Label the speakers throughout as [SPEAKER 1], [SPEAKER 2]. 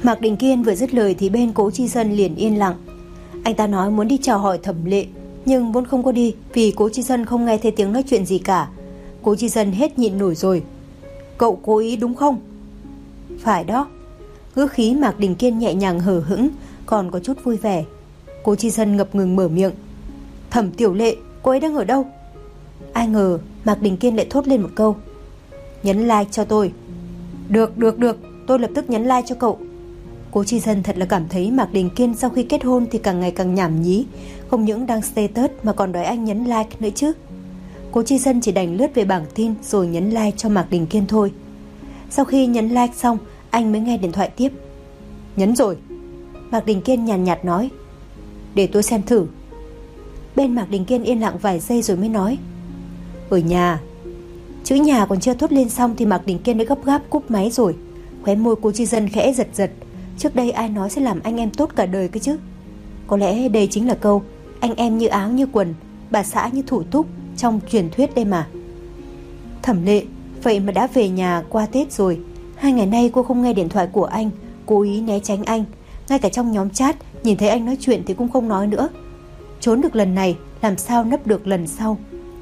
[SPEAKER 1] Mạc Đình Kiên vừa dứt lời thì bên Cố Chi Dân liền yên lặng. Anh ta nói muốn đi chào hỏi Thẩm Lệ, nhưng vốn không có đi vì Cố Chi Dân không nghe thấy tiếng nói chuyện gì cả. Cố Chi Dân hết nhịn nổi rồi. Cậu cố ý đúng không? Phải đó. Ngữ khí Mạc Đình Kiên nhẹ nhàng hờ hững, còn có chút vui vẻ. Cố Chi Dân ngập ngừng mở miệng. Thẩm Tiểu Lệ, cô ấy đang ở đâu? Ai ngờ Mạc Đình Kiên lại thốt lên một câu. Nhấn like cho tôi. Được, tôi lập tức nhấn like cho cậu. Cố Chi Dân thật là cảm thấy Mạc Đình Kiên sau khi kết hôn thì càng ngày càng nhảm nhí, không những đăng status mà còn đòi anh nhấn like nữa chứ. Cố Chi Dân chỉ đành lướt về bảng tin rồi nhấn like cho Mạc Đình Kiên thôi. Sau khi nhấn like xong, anh mới nghe điện thoại tiếp. Nhấn rồi. Mạc Đình Kiên nhàn nhạt nói. Để tôi xem thử. Bên Mạc Đình Kiên yên lặng vài giây rồi mới nói. Ở nhà. Chữ nhà còn chưa thốt lên xong thì Mạc Đình Kiên đã gấp gáp cúp máy rồi. Khóe môi Cố Chi Dân khẽ giật giật. Trước đây ai nói sẽ làm anh em tốt cả đời cơ chứ. Có lẽ đây chính là câu anh em như áo như quần, bà xã như thủ túc trong truyền thuyết đây mà. Thẩm Lệ, vậy mà đã về nhà qua Tết rồi. 2 ngày nay cô không nghe điện thoại của anh, cố ý né tránh anh. Ngay cả trong nhóm chat nhìn thấy anh nói chuyện thì cũng không nói nữa. Trốn được lần này làm sao nấp được lần sau.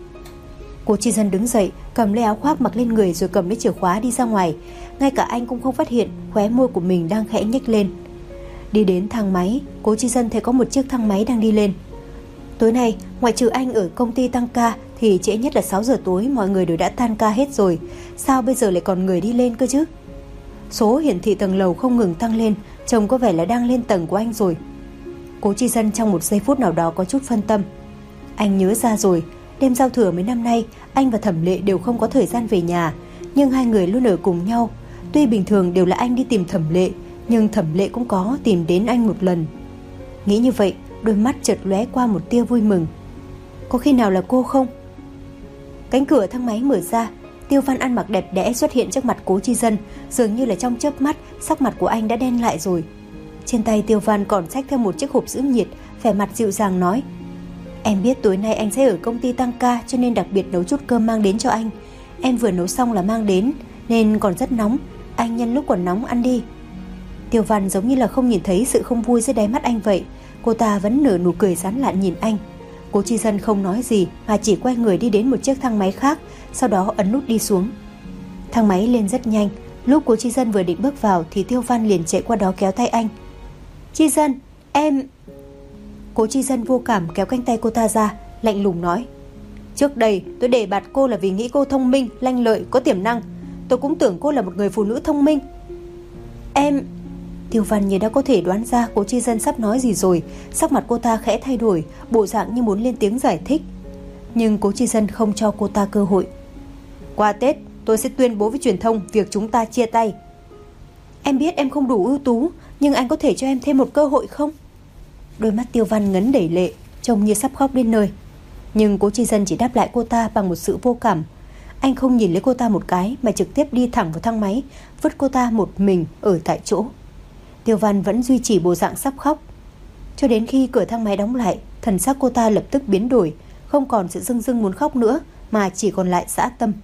[SPEAKER 1] Cố Chi Dân đứng dậy, cầm lấy áo khoác mặc lên người rồi cầm lấy chìa khóa đi ra ngoài. Ngay cả anh cũng không phát hiện khóe môi của mình đang khẽ nhếch lên. Đi đến thang máy, Cố Chi Dân thấy có một chiếc thang máy đang đi lên. Tối nay ngoại trừ anh ở công ty tăng ca thì trễ nhất là 6 giờ tối mọi người đều đã tan ca hết rồi. Sao bây giờ lại còn người đi lên cơ chứ? Số hiển thị tầng lầu không ngừng tăng lên, trông có vẻ là đang lên tầng của anh rồi. Cố Chi Dân trong một giây phút nào đó có chút phân tâm. Anh nhớ ra rồi, đêm giao thừa mấy năm nay anh và Thẩm Lệ đều không có thời gian về nhà, nhưng hai người luôn ở cùng nhau. Tuy bình thường đều là anh đi tìm Thẩm Lệ, nhưng Thẩm Lệ cũng có tìm đến anh một lần. Nghĩ như vậy, đôi mắt chợt lóe qua một tia vui mừng. Có khi nào là cô không? Cánh cửa thang máy mở ra, Tiêu Văn ăn mặc đẹp đẽ xuất hiện trước mặt Cố Chi Dân. Dường như là trong chớp mắt sắc mặt của anh đã đen lại rồi. Trên tay Tiêu Văn còn xách theo một chiếc hộp giữ nhiệt, vẻ mặt dịu dàng nói. Em biết tối nay anh sẽ ở công ty tăng ca, cho nên đặc biệt nấu chút cơm mang đến cho anh. Em vừa nấu xong là mang đến, nên còn rất nóng. Anh nhân lúc còn nóng ăn đi. Tiêu Văn giống như là không nhìn thấy sự không vui dưới đáy mắt anh vậy. Cô ta vẫn nở nụ cười sán lạn nhìn anh. Cố Chi Dân không nói gì mà chỉ quay người đi đến một chiếc thang máy khác, sau đó ấn nút đi xuống. Thang máy lên rất nhanh. Lúc Cố Chi Dân vừa định bước vào thì Tiêu Văn liền chạy qua đó kéo tay anh. Chi Dân, em... Cố Chi Dân vô cảm kéo cánh tay cô ta ra, lạnh lùng nói. Trước đây tôi đề bạt cô là vì nghĩ cô thông minh, lanh lợi, có tiềm năng. Tôi cũng tưởng cô là một người phụ nữ thông minh. Em... Tiêu Văn như đã có thể đoán ra Cố Chi Dân sắp nói gì rồi. Sắc mặt cô ta khẽ thay đổi, bộ dạng như muốn lên tiếng giải thích. Nhưng Cố Chi Dân không cho cô ta cơ hội. Qua Tết tôi sẽ tuyên bố với truyền thông việc chúng ta chia tay. Em biết em không đủ ưu tú, nhưng anh có thể cho em thêm một cơ hội không? Đôi mắt Tiêu Văn ngấn đầy lệ, trông như sắp khóc đến nơi. Nhưng Cố Chi Dân chỉ đáp lại cô ta bằng một sự vô cảm. Anh không nhìn lấy cô ta một cái mà trực tiếp đi thẳng vào thang máy, vứt cô ta một mình ở tại chỗ. Tiêu Văn vẫn duy trì bộ dạng sắp khóc. Cho đến khi cửa thang máy đóng lại, thần sắc cô ta lập tức biến đổi, không còn sự rưng rưng muốn khóc nữa, mà chỉ còn lại dã tâm.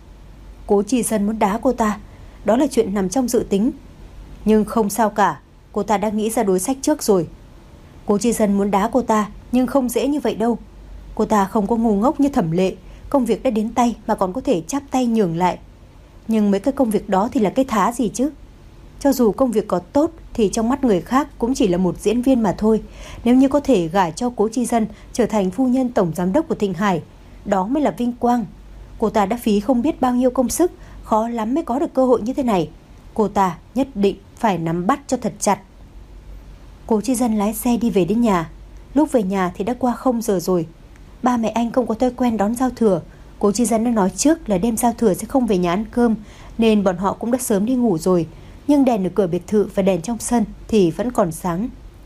[SPEAKER 1] Cố Chi Dân muốn đá cô ta, đó là chuyện nằm trong dự tính. Nhưng không sao cả, cô ta đã nghĩ ra đối sách trước rồi. Cố Chi Dân muốn đá cô ta, nhưng không dễ như vậy đâu. Cô ta không có ngu ngốc như Thẩm Lệ, công việc đã đến tay mà còn có thể chắp tay nhường lại. Nhưng mấy cái công việc đó thì là cái thá gì chứ? Cho dù công việc có tốt thì trong mắt người khác cũng chỉ là một diễn viên mà thôi. Nếu như có thể gả cho Cố Chi Dân trở thành phu nhân tổng giám đốc của Thịnh Hải, đó mới là vinh quang. Cô ta đã phí không biết bao nhiêu công sức, khó lắm mới có được cơ hội như thế này. Cô ta nhất định phải nắm bắt cho thật chặt. Cố Chi Dân lái xe đi về đến nhà. Lúc về nhà thì đã qua 0 giờ rồi. Ba mẹ anh không có thói quen đón giao thừa. Cố Chi Dân đã nói trước là đêm giao thừa sẽ không về nhà ăn cơm, nên bọn họ cũng đã sớm đi ngủ rồi. Nhưng đèn ở cửa biệt thự và đèn trong sân thì vẫn còn sáng.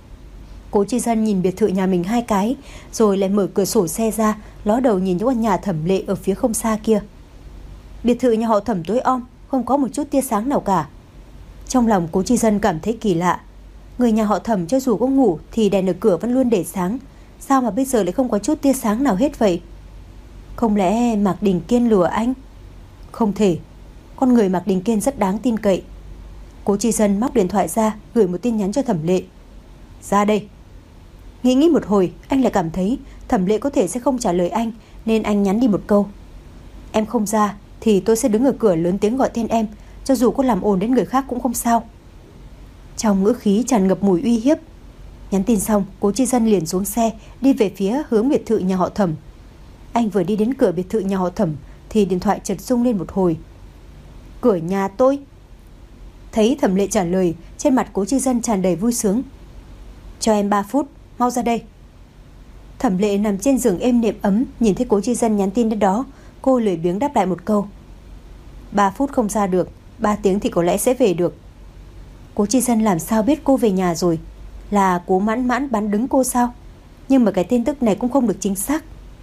[SPEAKER 1] Cố Chi Dân nhìn biệt thự nhà mình 2 cái, rồi lại mở cửa sổ xe ra, ló đầu nhìn những căn nhà Thẩm Lệ ở phía không xa kia. Biệt thự nhà họ Thẩm tối om, không có một chút tia sáng nào cả. Trong lòng Cố Chi Dân cảm thấy kỳ lạ. Người nhà họ Thẩm cho dù có ngủ thì đèn ở cửa vẫn luôn để sáng, sao mà bây giờ lại không có chút tia sáng nào hết vậy? Không lẽ Mạc Đình Kiên lừa anh? Không thể. Con người Mạc Đình Kiên rất đáng tin cậy. Cố Chi Dân móc điện thoại ra, gửi một tin nhắn cho Thẩm Lệ. Ra đây. Nghĩ một hồi, anh lại cảm thấy Thẩm Lệ có thể sẽ không trả lời anh, nên anh nhắn đi một câu. Em không ra thì tôi sẽ đứng ở cửa lớn tiếng gọi tên em, cho dù có làm ồn đến người khác cũng không sao. Trong ngữ khí tràn ngập mùi uy hiếp. Nhắn tin xong, Cố Chi Dân liền xuống xe, đi về phía hướng biệt thự nhà họ Thẩm. Anh vừa đi đến cửa biệt thự nhà họ Thẩm thì điện thoại chợt rung lên một hồi. Cửa nhà tôi. Thấy Thẩm Lệ trả lời, trên mặt Cố Chi Dân tràn đầy vui sướng. Cho em 3 phút, mau ra đây. Thẩm Lệ nằm trên giường êm đềm ấm, nhìn thấy Cố Chi Dân nhắn tin đến đó, cô lười biếng đáp lại một câu. 3 phút không ra được, 3 tiếng thì có lẽ sẽ về được. Cố Chi Dân làm sao biết cô về nhà rồi? Là Cố Mãn Mãn bán đứng cô sao? Nhưng mà cái tin tức này cũng không được chính xác.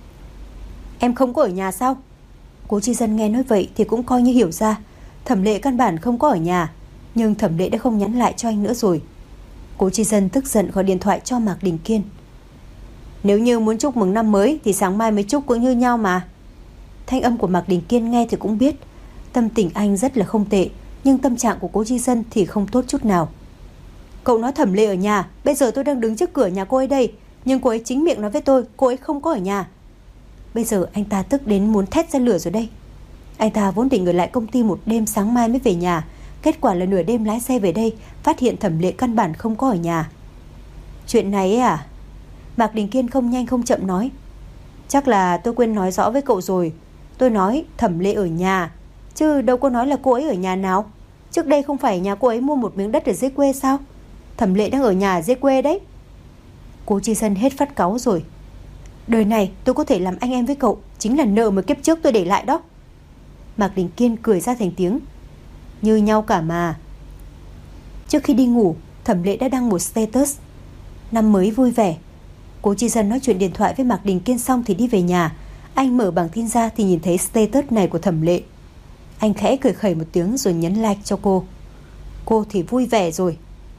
[SPEAKER 1] Em không có ở nhà sao? Cố Chi Dân nghe nói vậy thì cũng coi như hiểu ra Thẩm Lệ căn bản không có ở nhà. Nhưng Thẩm Lệ đã không nhắn lại cho anh nữa rồi. Cố Chi Dân tức giận gọi điện thoại cho Mạc Đình Kiên. Nếu như muốn chúc mừng năm mới thì sáng mai mới chúc cũng như nhau mà. Thanh âm của Mạc Đình Kiên nghe thì cũng biết tâm tình anh rất là không tệ, nhưng tâm trạng của Cố Chi Dân thì không tốt chút nào. Cậu nói Thẩm Lệ ở nhà, bây giờ tôi đang đứng trước cửa nhà cô ấy đây, nhưng cô ấy chính miệng nói với tôi cô ấy không có ở nhà. Bây giờ anh ta tức đến muốn thét ra lửa rồi đây. Anh ta vốn định ở lại công ty một đêm, sáng mai mới về nhà. Kết quả là nửa đêm lái xe về đây, phát hiện Thẩm Lệ căn bản không có ở nhà. Chuyện này ấy à? Mạc Đình Kiên không nhanh không chậm nói. Chắc là tôi quên nói rõ với cậu rồi. Tôi nói Thẩm Lệ ở nhà, chứ đâu có nói là cô ấy ở nhà nào. Trước đây không phải nhà cô ấy mua một miếng đất ở dưới quê sao? Thẩm Lệ đang ở nhà ở dưới quê đấy. Cố Chi Dân hết phát cáu rồi. Đời này tôi có thể làm anh em với cậu, chính là nợ mà kiếp trước tôi để lại đó. Mạc Đình Kiên cười ra thành tiếng. Như nhau cả mà. Trước khi đi ngủ, Thẩm Lệ đã đăng một status: năm mới vui vẻ. Cố Chi Dân nói chuyện điện thoại với Mạc Đình Kiên xong thì đi về nhà. Anh mở bảng tin ra thì nhìn thấy status này của Thẩm Lệ. Anh khẽ cười khẩy một tiếng rồi nhấn like cho cô. Cô thì vui vẻ rồi.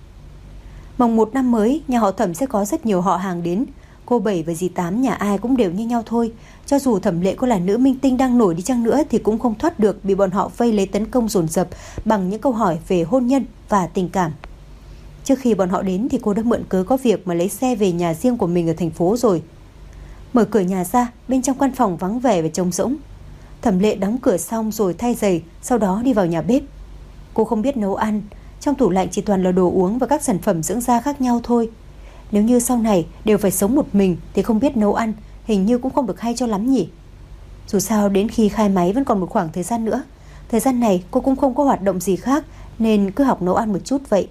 [SPEAKER 1] Mồng 1 năm mới, nhà họ Thẩm sẽ có rất nhiều họ hàng đến. Cô Bảy và dì Tám nhà ai cũng đều như nhau thôi. Cho dù Thẩm Lệ có là nữ minh tinh đang nổi đi chăng nữa thì cũng không thoát được bị bọn họ vây lấy tấn công dồn dập bằng những câu hỏi về hôn nhân và tình cảm. Trước khi bọn họ đến thì cô đã mượn cớ có việc mà lấy xe về nhà riêng của mình ở thành phố rồi. Mở cửa nhà ra, bên trong căn phòng vắng vẻ và trống rỗng. Thẩm Lệ đóng cửa xong rồi thay giày, sau đó đi vào nhà bếp. Cô không biết nấu ăn, trong tủ lạnh chỉ toàn là đồ uống và các sản phẩm dưỡng da khác nhau thôi. Nếu như sau này đều phải sống một mình thì không biết nấu ăn hình như cũng không được hay cho lắm nhỉ. Dù sao đến khi khai máy vẫn còn một khoảng thời gian nữa. Thời gian này cô cũng không có hoạt động gì khác nên cứ học nấu ăn một chút vậy.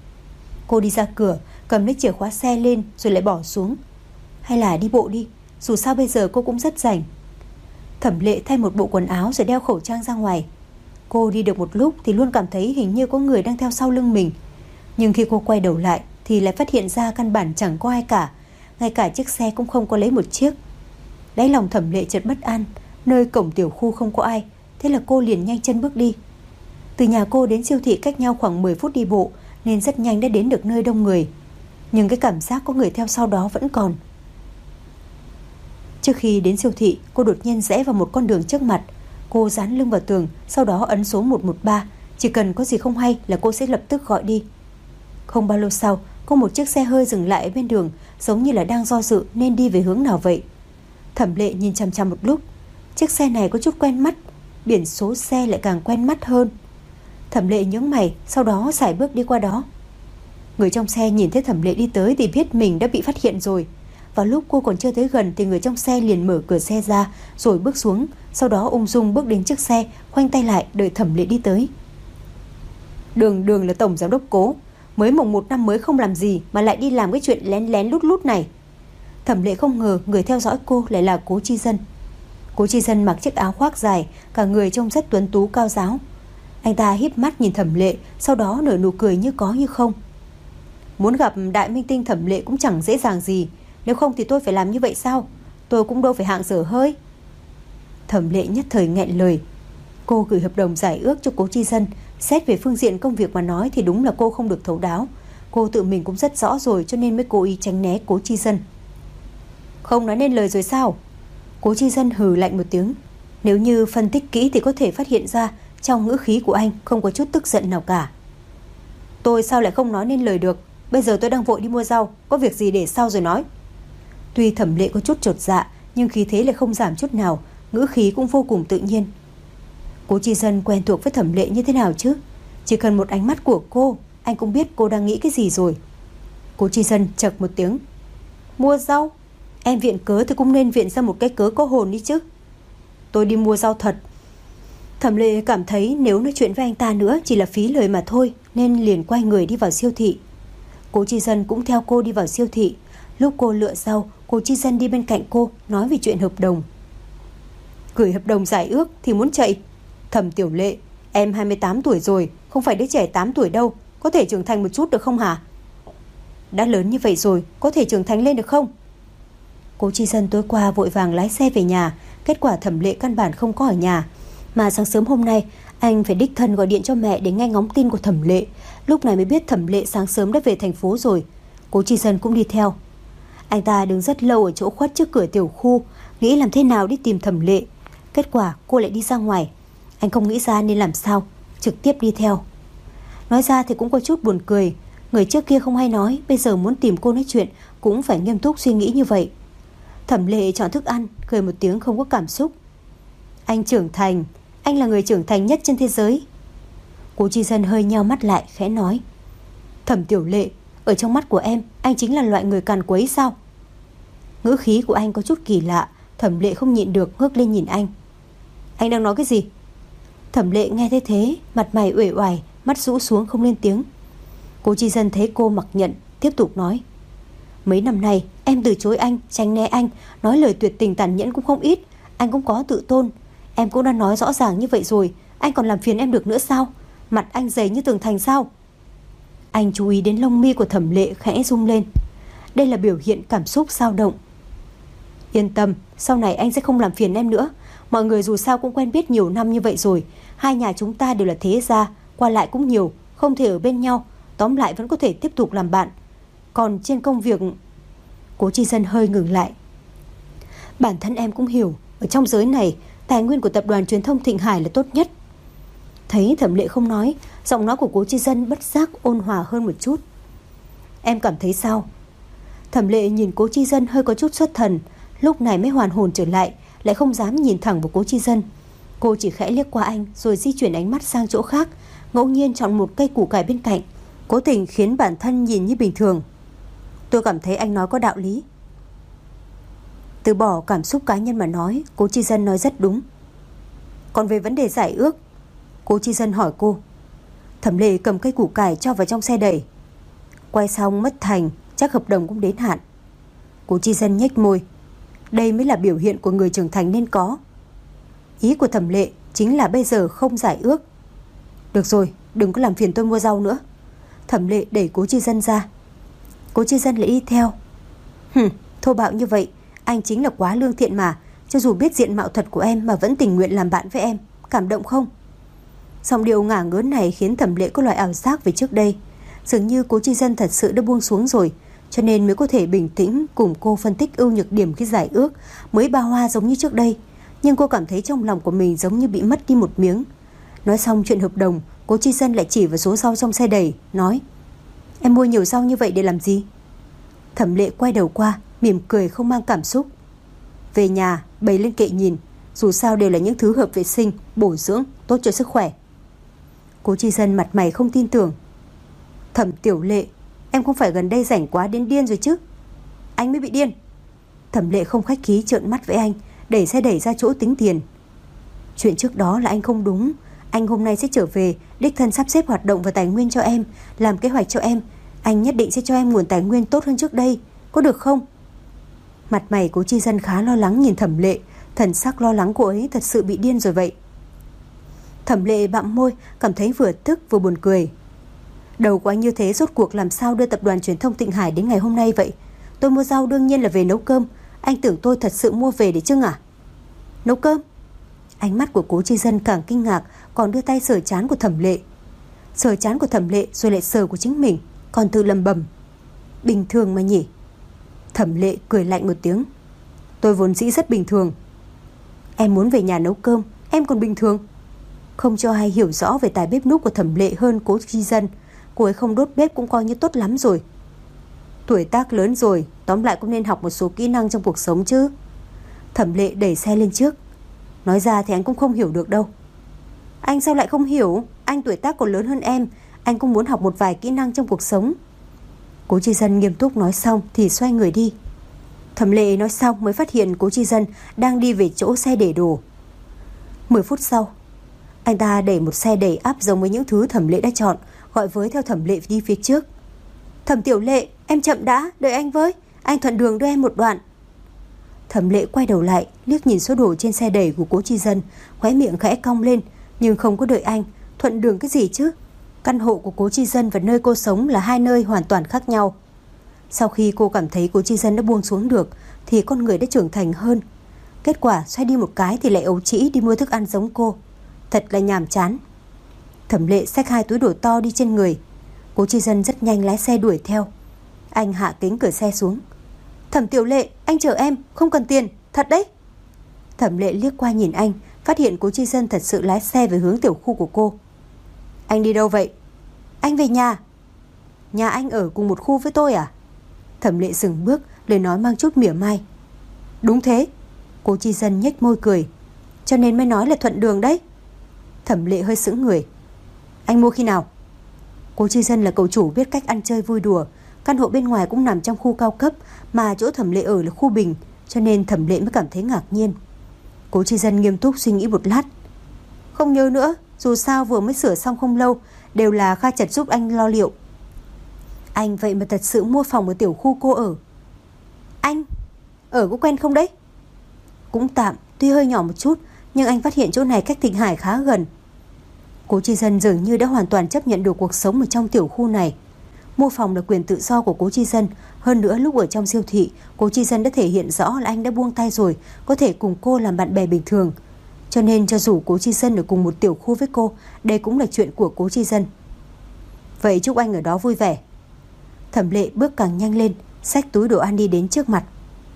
[SPEAKER 1] Cô đi ra cửa, cầm lấy chìa khóa xe lên rồi lại bỏ xuống. Hay là đi bộ đi, dù sao bây giờ cô cũng rất rảnh. Thẩm Lệ thay một bộ quần áo rồi đeo khẩu trang ra ngoài. Cô đi được một lúc thì luôn cảm thấy hình như có người đang theo sau lưng mình. Nhưng khi cô quay đầu lại thì lại phát hiện ra căn bản chẳng có ai cả. Ngay cả chiếc xe cũng không có lấy một chiếc. Đáy lòng Thẩm Lệ chợt bất an. Nơi cổng tiểu khu không có ai, thế là cô liền nhanh chân bước đi. Từ nhà cô đến siêu thị cách nhau khoảng 10 phút đi bộ, nên rất nhanh đã đến được nơi đông người. Nhưng cái cảm giác có người theo sau đó vẫn còn. Trước khi đến siêu thị, cô đột nhiên rẽ vào một con đường trước mặt. Cô dán lưng vào tường, sau đó ấn số 113. Chỉ cần có gì không hay là cô sẽ lập tức gọi đi. Không bao lâu sau, có một chiếc xe hơi dừng lại ở bên đường, giống như là đang do dự nên đi về hướng nào vậy. Thẩm Lệ nhìn chằm chằm một lúc. Chiếc xe này có chút quen mắt, biển số xe lại càng quen mắt hơn. Thẩm Lệ nhướng mày, sau đó sải bước đi qua đó. Người trong xe nhìn thấy Thẩm Lệ đi tới thì biết mình đã bị phát hiện rồi. Vào lúc cô còn chưa tới gần thì người trong xe liền mở cửa xe ra rồi bước xuống, sau đó ung dung bước đến chiếc xe, khoanh tay lại đợi Thẩm Lệ đi tới. Đường là tổng giám đốc Cố, mới mồng 1 năm mới không làm gì mà lại đi làm cái chuyện lén lén lút lút này. Thẩm Lệ không ngờ người theo dõi cô lại là Cố Chi Dân. Cố Chi Dân mặc chiếc áo khoác dài, cả người trông rất tuấn tú cao ráo. Anh ta híp mắt nhìn Thẩm Lệ, sau đó nở nụ cười như có như không. Muốn gặp đại minh tinh Thẩm Lệ cũng chẳng dễ dàng gì, nếu không thì tôi phải làm như vậy sao? Tôi cũng đâu phải hạng dở hơi. Thẩm Lệ nhất thời nghẹn lời. Cô gửi hợp đồng giải ước cho Cố Chi Dân. Xét về phương diện công việc mà nói thì đúng là cô không được thấu đáo. Cô tự mình cũng rất rõ rồi cho nên mới cố ý tránh né Cố Chi Dân. Không nói nên lời rồi sao? Cố Chi Dân hừ lạnh một tiếng. Nếu như phân tích kỹ thì có thể phát hiện ra trong ngữ khí của anh không có chút tức giận nào cả. Tôi sao lại không nói nên lời được. Bây giờ tôi đang vội đi mua rau, có việc gì để sau rồi nói. Tuy Thẩm Lệ có chút chột dạ, nhưng khí thế lại không giảm chút nào, ngữ khí cũng vô cùng tự nhiên. Cố Chi Dân quen thuộc với Thẩm Lệ như thế nào chứ? Chỉ cần một ánh mắt của cô, anh cũng biết cô đang nghĩ cái gì rồi. Cố Chi Dân chậc một tiếng. Mua rau? Em viện cớ thì cũng nên viện ra một cái cớ có hồn đi chứ. Tôi đi mua rau thật. Thẩm Lệ cảm thấy nếu nói chuyện với anh ta nữa chỉ là phí lời mà thôi, nên liền quay người đi vào siêu thị. Cố Chi Dân cũng theo cô đi vào siêu thị. Lúc cô lựa rau, Cố Chi Dân đi bên cạnh cô nói về chuyện hợp đồng. Gửi hợp đồng giải ước thì muốn chạy. Thẩm Tiểu Lệ, em 28 tuổi rồi, không phải đứa trẻ 8 tuổi đâu, có thể trưởng thành một chút được không hả? Đã lớn như vậy rồi, có thể trưởng thành lên được không? Cố Chi Dân tối qua vội vàng lái xe về nhà, kết quả Thẩm Lệ căn bản không có ở nhà. Mà sáng sớm hôm nay, anh phải đích thân gọi điện cho mẹ để nghe ngóng tin của Thẩm Lệ. Lúc này mới biết Thẩm Lệ sáng sớm đã về thành phố rồi. Cố Chi Dân cũng đi theo. Anh ta đứng rất lâu ở chỗ khuất trước cửa tiểu khu, nghĩ làm thế nào đi tìm Thẩm Lệ. Kết quả cô lại đi ra ngoài. Anh không nghĩ ra nên làm sao, trực tiếp đi theo. Nói ra thì cũng có chút buồn cười. Người trước kia không hay nói, bây giờ muốn tìm cô nói chuyện cũng phải nghiêm túc suy nghĩ như vậy. Thẩm Lệ chọn thức ăn, cười một tiếng không có cảm xúc. Anh trưởng thành, anh là người trưởng thành nhất trên thế giới. Cố Chi Dân hơi nheo mắt lại, khẽ nói. Thẩm Tiểu Lệ, ở trong mắt của em, anh chính là loại người càn quấy sao? Ngữ khí của anh có chút kỳ lạ. Thẩm Lệ không nhịn được ngước lên nhìn anh. Anh đang nói cái gì? Thẩm Lệ nghe thấy thế, mặt mày uể oải, mắt rũ xuống không lên tiếng. Cố Chi Dân thấy cô mặc nhận, tiếp tục nói. Mấy năm nay em từ chối anh, tránh né anh, nói lời tuyệt tình tàn nhẫn cũng không ít. Anh cũng có tự tôn. Em cũng đã nói rõ ràng như vậy rồi, anh còn làm phiền em được nữa sao? Mặt anh dày như tường thành sao? Anh chú ý đến lông mi của Thẩm Lệ khẽ rung lên. Đây là biểu hiện cảm xúc dao động. Yên tâm, sau này anh sẽ không làm phiền em nữa. Mọi người dù sao cũng quen biết nhiều năm như vậy rồi. Hai nhà chúng ta đều là thế gia, qua lại cũng nhiều, không thể ở bên nhau. Tóm lại vẫn có thể tiếp tục làm bạn. Còn trên công việc... Cố Chi Dân hơi ngừng lại. Bản thân em cũng hiểu, ở trong giới này, tài nguyên của tập đoàn truyền thông Thịnh Hải là tốt nhất. Thấy Thẩm Lệ không nói, giọng nói của Cố Chi Dân bất giác ôn hòa hơn một chút. Em cảm thấy sao? Thẩm Lệ nhìn Cố Chi Dân hơi có chút xuất thần, lúc này mới hoàn hồn trở lại, lại không dám nhìn thẳng vào Cố Chi Dân. Cô chỉ khẽ liếc qua anh rồi di chuyển ánh mắt sang chỗ khác, ngẫu nhiên chọn một cây củ cải bên cạnh, cố tình khiến bản thân nhìn như bình thường. Tôi cảm thấy anh nói có đạo lý. Từ bỏ cảm xúc cá nhân mà nói, Cố Chi Dân nói rất đúng. Còn về vấn đề giải ước, Cố Chi Dân hỏi cô. Thẩm Lệ cầm cây củ cải cho vào trong xe đẩy. Quay xong mất thành, chắc hợp đồng cũng đến hạn. Cố Chi Dân nhếch môi. Đây mới là biểu hiện của người trưởng thành nên có. Ý của Thẩm Lệ chính là bây giờ không giải ước. Được rồi, đừng có làm phiền tôi mua rau nữa. Thẩm Lệ đẩy Cố Chi Dân ra. Cố Chi Dân lại đi theo. Thô bạo như vậy, anh chính là quá lương thiện mà. Cho dù biết diện mạo thật của em mà vẫn tình nguyện làm bạn với em. Cảm động không? Giọng điệu ngả ngớn này khiến Thẩm Lệ có loại ảo giác về trước đây. Dường như Cố Chi Dân thật sự đã buông xuống rồi, cho nên mới có thể bình tĩnh cùng cô phân tích ưu nhược điểm khi giải ước, mới ba hoa giống như trước đây. Nhưng cô cảm thấy trong lòng của mình giống như bị mất đi một miếng. Nói xong chuyện hợp đồng, Cố Chi Dân lại chỉ vào số rau trong xe đẩy, nói. Em mua nhiều rau như vậy để làm gì? Thẩm Lệ quay đầu qua, mỉm cười không mang cảm xúc. Về nhà, bày lên kệ nhìn, dù sao đều là những thứ hợp vệ sinh, bổ dưỡng, tốt cho sức khỏe. Cố Chi Dân mặt mày không tin tưởng. Thẩm Tiểu Lệ, em không phải gần đây rảnh quá đến điên rồi chứ? Anh mới bị điên. Thẩm Lệ không khách khí trợn mắt với anh, đẩy xe đẩy ra chỗ tính tiền. Chuyện trước đó là anh không đúng. Anh hôm nay sẽ trở về, đích thân sắp xếp hoạt động và tài nguyên cho em, làm kế hoạch cho em. Anh nhất định sẽ cho em nguồn tài nguyên tốt hơn trước đây, có được không? Mặt mày Cố Chi Dân khá lo lắng nhìn Thẩm Lệ, thần sắc lo lắng cô ấy thật sự bị điên rồi vậy. Thẩm Lệ bặm môi, cảm thấy vừa tức vừa buồn cười. Đầu của anh như thế rốt cuộc làm sao đưa tập đoàn truyền thông Thịnh Hải đến ngày hôm nay vậy? Tôi mua rau đương nhiên là về nấu cơm. Anh tưởng tôi thật sự mua về để chưng à? Nấu cơm? Ánh mắt của Cố Chi Dân càng kinh ngạc, còn đưa tay sờ trán của Thẩm Lệ. Sờ trán của Thẩm Lệ rồi lại sờ của chính mình, còn tự lầm bầm. Bình thường mà nhỉ? Thẩm Lệ cười lạnh một tiếng. Tôi vốn dĩ rất bình thường. Em muốn về nhà nấu cơm, em còn bình thường? Không cho ai hiểu rõ về tài bếp núc của Thẩm Lệ hơn Cố Chi Dân, cô ấy không đốt bếp cũng coi như tốt lắm rồi. Tuổi tác lớn rồi, tóm lại cũng nên học một số kỹ năng trong cuộc sống chứ. Thẩm Lệ đẩy xe lên trước. Nói ra thì anh cũng không hiểu được đâu. Anh sao lại không hiểu? Anh tuổi tác còn lớn hơn em. Anh cũng muốn học một vài kỹ năng trong cuộc sống. Cố Chi Dân nghiêm túc nói xong thì xoay người đi. Thẩm Lệ nói xong mới phát hiện Cố Chi Dân đang đi về chỗ xe để đồ. 10 phút sau, anh ta đẩy một xe đẩy áp giống với những thứ Thẩm Lệ đã chọn, gọi với theo Thẩm Lệ đi phía trước. Thẩm Tiểu Lệ, em chậm đã, đợi anh với. Anh thuận đường đưa em một đoạn. Thẩm Lệ quay đầu lại, liếc nhìn số đồ trên xe đẩy của Cố Chi Dân, khóe miệng khẽ cong lên, nhưng không có đợi anh. Thuận đường cái gì chứ? Căn hộ của Cố Chi Dân và nơi cô sống là hai nơi hoàn toàn khác nhau. Sau khi cô cảm thấy Cố Chi Dân đã buông xuống được thì con người đã trưởng thành hơn. Kết quả xoay đi một cái thì lại ấu trĩ đi mua thức ăn giống cô. Thật là nhàm chán. Thẩm Lệ xách 2 túi đồ to đi trên người. Cố Chi Dân rất nhanh lái xe đuổi theo. Anh hạ kính cửa xe xuống. Thẩm Tiểu Lệ, anh chở em, không cần tiền, thật đấy. Thẩm Lệ liếc qua nhìn anh, phát hiện Cố Chi Dân thật sự lái xe về hướng tiểu khu của cô. Anh đi đâu vậy? Anh về nhà. Nhà anh ở cùng một khu với tôi à? Thẩm Lệ dừng bước, lời nói mang chút mỉa mai. Đúng thế. Cố Chi Dân nhếch môi cười. Cho nên mới nói là thuận đường đấy. Thẩm Lệ hơi sững người. Anh mua khi nào? Cố Chi Dân là cậu chủ biết cách ăn chơi vui đùa. Căn hộ bên ngoài cũng nằm trong khu cao cấp, mà chỗ Thẩm Lệ ở là khu bình, cho nên Thẩm Lệ mới cảm thấy ngạc nhiên. Cố Chi Dân nghiêm túc suy nghĩ một lát. Không nhớ nữa, dù sao vừa mới sửa xong không lâu, đều là Kha Trật giúp anh lo liệu. Anh vậy mà thật sự mua phòng ở tiểu khu cô ở. Anh ở có quen không đấy? Cũng tạm, tuy hơi nhỏ một chút, nhưng anh phát hiện chỗ này cách Thịnh Hải khá gần. Cố Chi Dân dường như đã hoàn toàn chấp nhận được cuộc sống ở trong tiểu khu này. Mua phòng là quyền tự do của Cố Chi Dân. Hơn nữa lúc ở trong siêu thị, Cố Chi Dân đã thể hiện rõ là anh đã buông tay rồi, có thể cùng cô làm bạn bè bình thường. Cho nên cho dù Cố Chi Dân ở cùng một tiểu khu với cô, đây cũng là chuyện của Cố Chi Dân. Vậy chúc anh ở đó vui vẻ. Thẩm Lệ bước càng nhanh lên, xách túi đồ ăn đi đến trước mặt.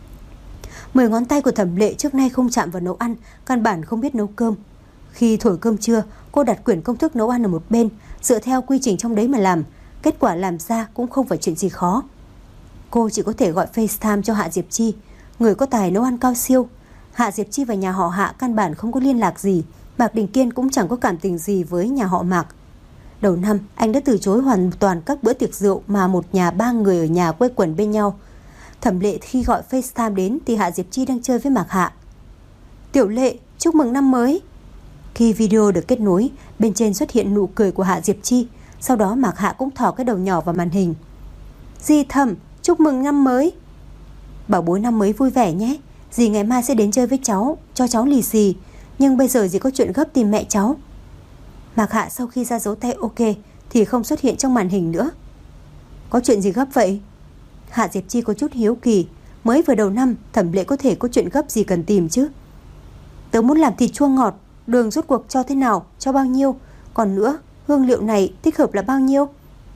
[SPEAKER 1] 10 ngón tay của Thẩm Lệ trước nay không chạm vào nấu ăn, căn bản không biết nấu cơm. Khi thổi cơm trưa, cô đặt quyển công thức nấu ăn ở một bên, dựa theo quy trình trong đấy mà làm. Kết quả làm ra cũng không phải chuyện gì khó. Cô chỉ có thể gọi FaceTime cho Hạ Diệp Chi, người có tài nấu ăn cao siêu. Hạ Diệp Chi và nhà họ Hạ căn bản không có liên lạc gì. Mạc Đình Kiên cũng chẳng có cảm tình gì với nhà họ Mạc. Đầu năm, anh đã từ chối hoàn toàn các bữa tiệc rượu mà một nhà 3 người ở nhà quây quần bên nhau. Thẩm Lệ khi gọi FaceTime đến thì Hạ Diệp Chi đang chơi với Mạc Hạ. Tiểu Lệ, chúc mừng năm mới. Khi video được kết nối, bên trên xuất hiện nụ cười của Hạ Diệp Chi. Sau đó Mạc Hạ cũng thò cái đầu nhỏ vào màn hình. Dì Thẩm, chúc mừng năm mới. Bảo bối năm mới vui vẻ nhé. Dì ngày mai sẽ đến chơi với cháu, cho cháu lì xì. Nhưng bây giờ dì có chuyện gấp tìm mẹ cháu. Mạc Hạ sau khi ra dấu tay ok thì không xuất hiện trong màn hình nữa. Có chuyện gì gấp vậy? Hạ Diệp Chi có chút hiếu kỳ. Mới vừa đầu năm, Thẩm Lệ có thể có chuyện gấp gì cần tìm chứ? Tớ muốn làm thịt chua ngọt. Đường rốt cuộc cho thế nào, cho bao nhiêu? Còn nữa, hương liệu này thích hợp là bao nhiêu?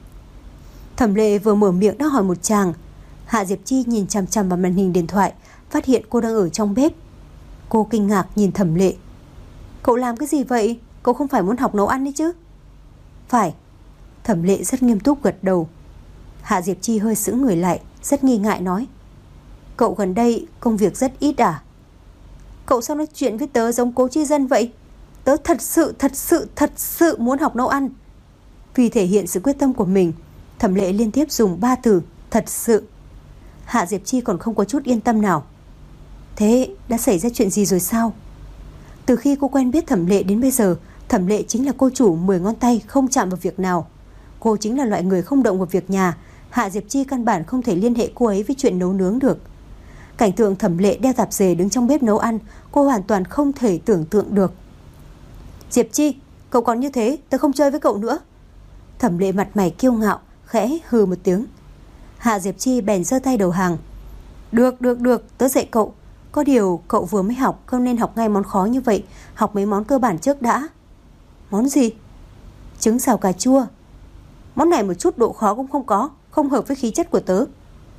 [SPEAKER 1] Thẩm Lệ vừa mở miệng đã hỏi một chàng. Hạ Diệp Chi nhìn chằm chằm vào màn hình điện thoại, phát hiện cô đang ở trong bếp. Cô kinh ngạc nhìn Thẩm Lệ. Cậu làm cái gì vậy? Cậu không phải muốn học nấu ăn đấy chứ? Phải. Thẩm Lệ rất nghiêm túc gật đầu. Hạ Diệp Chi hơi sững người lại, rất nghi ngại nói. Cậu gần đây công việc rất ít à? Cậu sao nói chuyện với tớ giống Cố Chi Dân vậy? Tớ thật sự muốn học nấu ăn. Vì thể hiện sự quyết tâm của mình, Thẩm Lệ liên tiếp dùng 3 từ thật sự. Hạ Diệp Chi còn không có chút yên tâm nào. Thế đã xảy ra chuyện gì rồi sao? Từ khi cô quen biết Thẩm Lệ đến bây giờ, Thẩm Lệ chính là cô chủ 10 ngón tay không chạm vào việc nào. Cô chính là loại người không động vào việc nhà. Hạ Diệp Chi căn bản không thể liên hệ cô ấy với chuyện nấu nướng được. Cảnh tượng Thẩm Lệ đeo tạp dề đứng trong bếp nấu ăn, cô hoàn toàn không thể tưởng tượng được. Diệp Chi, cậu còn như thế, tớ không chơi với cậu nữa. Thẩm Lệ mặt mày kiêu ngạo, khẽ hừ một tiếng. Hạ Diệp Chi bèn giơ tay đầu hàng. Được, tớ dạy cậu. Có điều cậu vừa mới học, không nên học ngay món khó như vậy. Học mấy món cơ bản trước đã. Món gì? Trứng xào cà chua. Món này một chút độ khó cũng không có, không hợp với khí chất của tớ.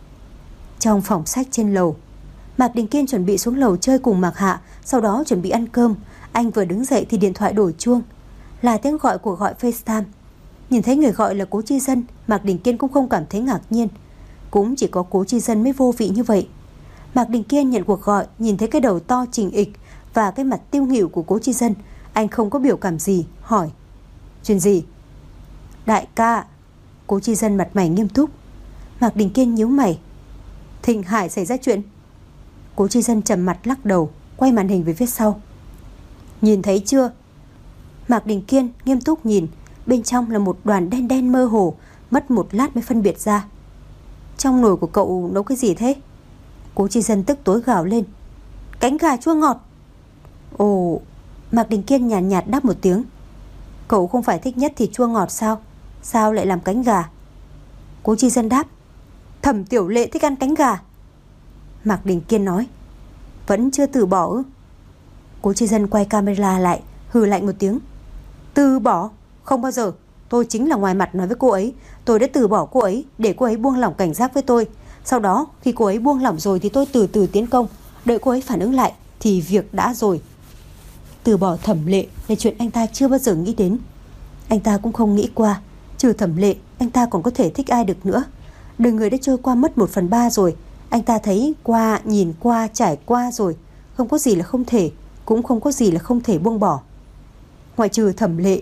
[SPEAKER 1] Trong phòng sách trên lầu, Mạc Đình Kiên chuẩn bị xuống lầu chơi cùng Mạc Hạ, sau đó chuẩn bị ăn cơm. Anh vừa đứng dậy thì điện thoại đổ chuông. Là tiếng gọi của gọi FaceTime. Nhìn thấy người gọi là Cố Chi Dân, Mạc Đình Kiên cũng không cảm thấy ngạc nhiên. Cũng chỉ có Cố Chi Dân mới vô vị như vậy. Mạc Đình Kiên nhận cuộc gọi, nhìn thấy cái đầu to trình ịch và cái mặt tiêu nghỉu của Cố Chi Dân, anh không có biểu cảm gì, hỏi: chuyện gì? Đại ca. Cố Chi Dân mặt mày nghiêm túc. Mạc Đình Kiên nhíu mày. Thịnh Hải xảy ra chuyện. Cố Chi Dân trầm mặt lắc đầu, quay màn hình về phía sau. Nhìn thấy chưa? Mạc Đình Kiên nghiêm túc nhìn. Bên trong là một đoàn đen đen mơ hồ, mất một lát mới phân biệt ra. Trong nồi của cậu nấu cái gì thế? Cố Chi Dân tức tối gào lên. Cánh gà chua ngọt. Ồ. Mạc Đình Kiên nhàn nhạt đáp một tiếng. Cậu không phải thích nhất thịt chua ngọt sao? Sao lại làm cánh gà? Cố Chi Dân đáp. Thẩm Tiểu Lệ thích ăn cánh gà. Mạc Đình Kiên nói. Vẫn chưa từ bỏ ư? Cố Chi Dân quay camera lại, hừ lạnh một tiếng. Từ bỏ? Không bao giờ. Tôi chính là ngoài mặt nói với cô ấy, tôi đã từ bỏ cô ấy để cô ấy buông lỏng cảnh giác với tôi. Sau đó khi cô ấy buông lỏng rồi thì tôi từ từ tiến công. Đợi cô ấy phản ứng lại thì việc đã rồi. Từ bỏ Thẩm Lệ là chuyện anh ta chưa bao giờ nghĩ đến. Anh ta cũng không nghĩ qua, trừ Thẩm Lệ anh ta còn có thể thích ai được nữa. Đời người đã trôi qua mất 1/3 rồi. Anh ta thấy qua, nhìn qua, trải qua rồi. Không có gì là không thể, cũng không có gì là không thể buông bỏ. Ngoại trừ Thẩm Lệ.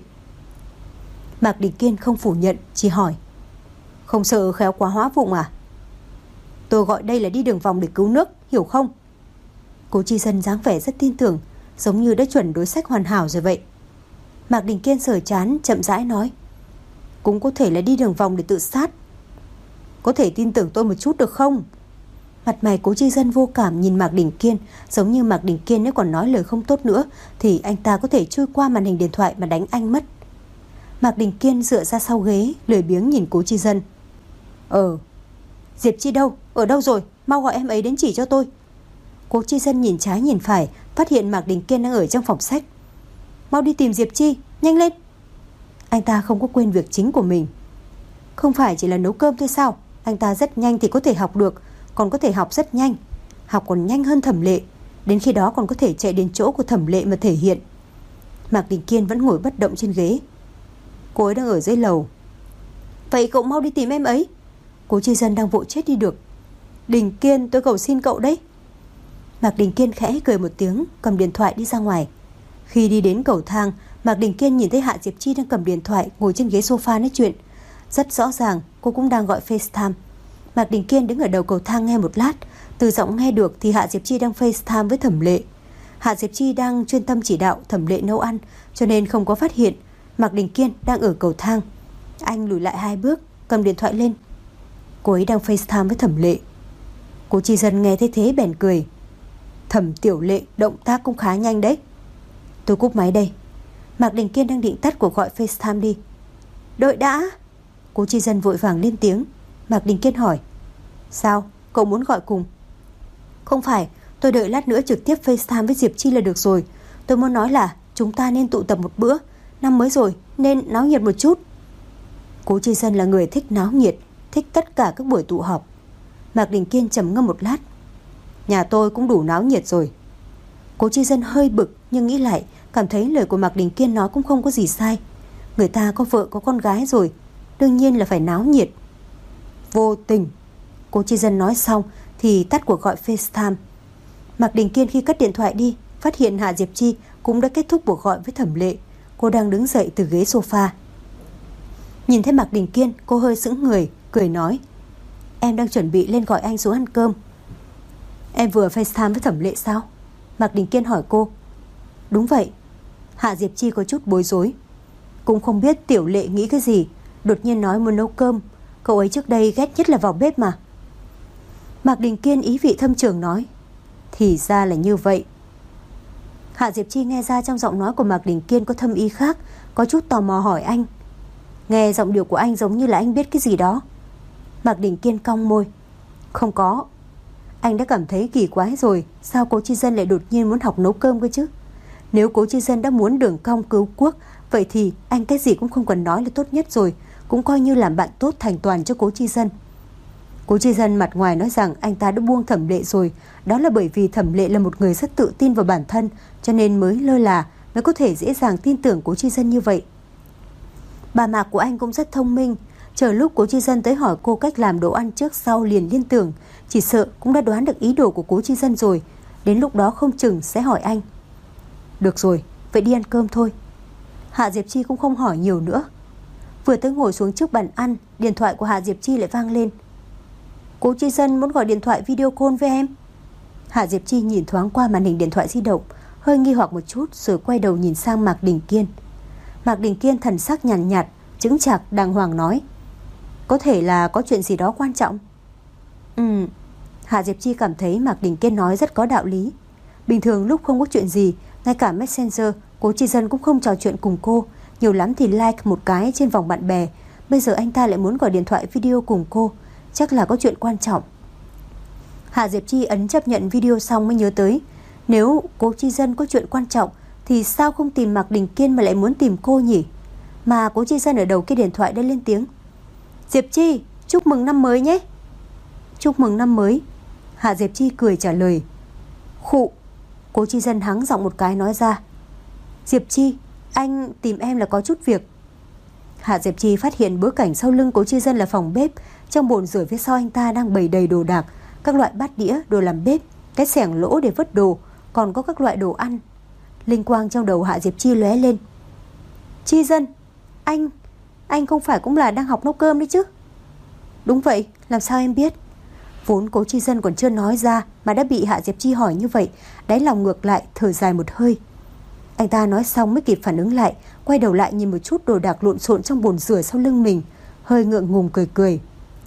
[SPEAKER 1] Mạc Đình Kiên không phủ nhận, chỉ hỏi. Không sợ khéo quá hóa vụng à? Tôi gọi đây là đi đường vòng để cứu nước, hiểu không? Cố Chi Dân dáng vẻ rất tin tưởng, giống như đã chuẩn đối sách hoàn hảo rồi vậy. Mạc Đình Kiên sờ trán, chậm rãi nói. Cũng có thể là đi đường vòng để tự sát. Có thể tin tưởng tôi một chút được không? Mặt mày Cố Chi Dân vô cảm nhìn Mạc Đình Kiên, giống như Mạc Đình Kiên nếu còn nói lời không tốt nữa thì anh ta có thể chui qua màn hình điện thoại mà đánh anh mất. Mạc Đình Kiên dựa ra sau ghế, lười biếng nhìn Cố Chi Dân. Diệp Chi đâu? Ở đâu rồi? Mau gọi em ấy đến chỉ cho tôi. Cố Chi Dân nhìn trái nhìn phải, phát hiện Mạc Đình Kiên đang ở trong phòng sách. Mau đi tìm Diệp Chi, nhanh lên. Anh ta không có quên việc chính của mình. Không phải chỉ là nấu cơm thôi sao? Anh ta rất nhanh thì có thể học được, còn có thể học rất nhanh. Học còn nhanh hơn Thẩm Lệ. Đến khi đó còn có thể chạy đến chỗ của Thẩm Lệ mà thể hiện. Mạc Đình Kiên vẫn ngồi bất động trên ghế. Cô ấy đang ở dưới lầu. Vậy cậu mau đi tìm em ấy. Cố Chi Dân đang vội chết đi được. Đình Kiên, tôi cầu xin cậu đấy. Mạc Đình Kiên khẽ cười một tiếng, cầm điện thoại đi ra ngoài. Khi đi đến cầu thang, Mạc Đình Kiên nhìn thấy Hạ Diệp Chi đang cầm điện thoại ngồi trên ghế sofa nói chuyện. Rất rõ ràng cô cũng đang gọi FaceTime. Mạc Đình Kiên đứng ở đầu cầu thang nghe một lát. Từ giọng nghe được thì Hạ Diệp Chi đang FaceTime với Thẩm Lệ. Hạ Diệp Chi đang chuyên tâm chỉ đạo Thẩm Lệ nấu ăn, cho nên không có phát hiện Mạc Đình Kiên đang ở cầu thang. Anh lùi lại 2 bước, cầm điện thoại lên. Cô ấy đang FaceTime với Thẩm Lệ. Cố Chi Dân nghe thấy thế bèn cười. Thẩm Tiểu Lệ động tác cũng khá nhanh đấy. Tôi cúp máy đây. Mạc Đình Kiên đang định tắt cuộc gọi FaceTime đi. Đợi đã. Cố Chi Dân vội vàng lên tiếng. Mạc Đình Kiên hỏi. Sao, cậu muốn gọi cùng? Không phải, tôi đợi lát nữa trực tiếp FaceTime với Diệp Chi là được rồi. Tôi muốn nói là chúng ta nên tụ tập một bữa. Năm mới rồi, nên náo nhiệt một chút. Cố Chi Dân là người thích náo nhiệt, thích tất cả các buổi tụ họp. Mạc Đình Kiên trầm ngâm một lát. Nhà tôi cũng đủ náo nhiệt rồi. Cố Chi Dân hơi bực, nhưng nghĩ lại cảm thấy lời của Mạc Đình Kiên nói cũng không có gì sai. Người ta có vợ có con gái rồi, đương nhiên là phải náo nhiệt. Vô tình. Cố Chi Dân nói xong thì tắt cuộc gọi FaceTime. Mạc Đình Kiên khi cất điện thoại đi, phát hiện Hạ Diệp Chi cũng đã kết thúc cuộc gọi với Thẩm Lệ. Cô đang đứng dậy từ ghế sofa. Nhìn thấy Mạc Đình Kiên, cô hơi sững người, cười nói. Em đang chuẩn bị lên gọi anh xuống ăn cơm. Em vừa FaceTime với Thẩm Lệ sao? Mạc Đình Kiên hỏi cô. Đúng vậy. Hạ Diệp Chi có chút bối rối. Cũng không biết Tiểu Lệ nghĩ cái gì, đột nhiên nói muốn nấu cơm. Cậu ấy trước đây ghét nhất là vào bếp mà. Mạc Đình Kiên ý vị thâm trường nói. Thì ra là như vậy. Hạ Diệp Chi nghe ra trong giọng nói của Mạc Đình Kiên có thâm ý khác, có chút tò mò hỏi anh. Nghe giọng điệu của anh giống như là anh biết cái gì đó. Mạc Đình Kiên cong môi. Không có. Anh đã cảm thấy kỳ quái rồi, sao Cố Chi Dân lại đột nhiên muốn học nấu cơm cơ chứ? Nếu Cố Chi Dân đã muốn đường cong cứu quốc, vậy thì anh cái gì cũng không cần nói là tốt nhất rồi, cũng coi như làm bạn tốt thành toàn cho Cố Chi Dân. Cố Chi Dân mặt ngoài nói rằng anh ta đã buông Thẩm Lệ rồi, đó là bởi vì Thẩm Lệ là một người rất tự tin vào bản thân, cho nên mới lơ là, mới có thể dễ dàng tin tưởng Cố Chi Dân như vậy. Bà Mạc của anh cũng rất thông minh. Chờ lúc Cố Chi Dân tới hỏi cô cách làm đồ ăn trước sau liền liên tưởng, chỉ sợ cũng đã đoán được ý đồ của Cố Chi Dân rồi. Đến lúc đó không chừng sẽ hỏi anh. Được rồi, vậy đi ăn cơm thôi. Hạ Diệp Chi cũng không hỏi nhiều nữa. Vừa tới ngồi xuống trước bàn ăn, điện thoại của Hạ Diệp Chi lại vang lên. Cố Chi Dân muốn gọi điện thoại video call với em. Hạ Diệp Chi nhìn thoáng qua màn hình điện thoại di động, hơi nghi hoặc một chút rồi quay đầu nhìn sang Mạc Đình Kiên. Mạc Đình Kiên thần sắc nhàn nhạt, chững chạc đàng hoàng nói. Có thể là có chuyện gì đó quan trọng. Hạ Diệp Chi cảm thấy Mạc Đình Kiên nói rất có đạo lý. Bình thường lúc không có chuyện gì, ngay cả Messenger Cố Chi Dân cũng không trò chuyện cùng cô, nhiều lắm thì like một cái trên vòng bạn bè. Bây giờ anh ta lại muốn gọi điện thoại video cùng cô, chắc là có chuyện quan trọng. Hạ Diệp Chi ấn chấp nhận video xong mới nhớ tới, nếu Cố Chi Dân có chuyện quan trọng thì sao không tìm Mạc Đình Kiên mà lại muốn tìm cô nhỉ? Mà Cố Chi Dân ở đầu kia điện thoại đã lên tiếng. Diệp Chi, chúc mừng năm mới nhé. Chúc mừng năm mới. Hạ Diệp Chi cười trả lời. Khụ. Cố Chi Dân hắng giọng một cái nói ra. Diệp Chi, anh tìm em là có chút việc. Hạ Diệp Chi phát hiện bối cảnh sau lưng Cố Chi Dân là phòng bếp. Trong bồn rửa phía sau anh ta đang bày đầy đồ đạc, các loại bát đĩa, đồ làm bếp, cái xẻng lỗ để vớt đồ, còn có các loại đồ ăn. Linh quang trong đầu Hạ Diệp Chi lóe lên. Chi Dân, anh không phải cũng là đang học nấu cơm đấy chứ? Đúng vậy, làm sao em biết? Vốn Cố Chi Dân còn chưa nói ra mà đã bị Hạ Diệp Chi hỏi như vậy, đáy lòng ngược lại thở dài một hơi. Anh ta nói xong mới kịp phản ứng lại, quay đầu lại nhìn một chút đồ đạc lộn xộn trong bồn rửa sau lưng mình, hơi ngượng ngùng cười cười.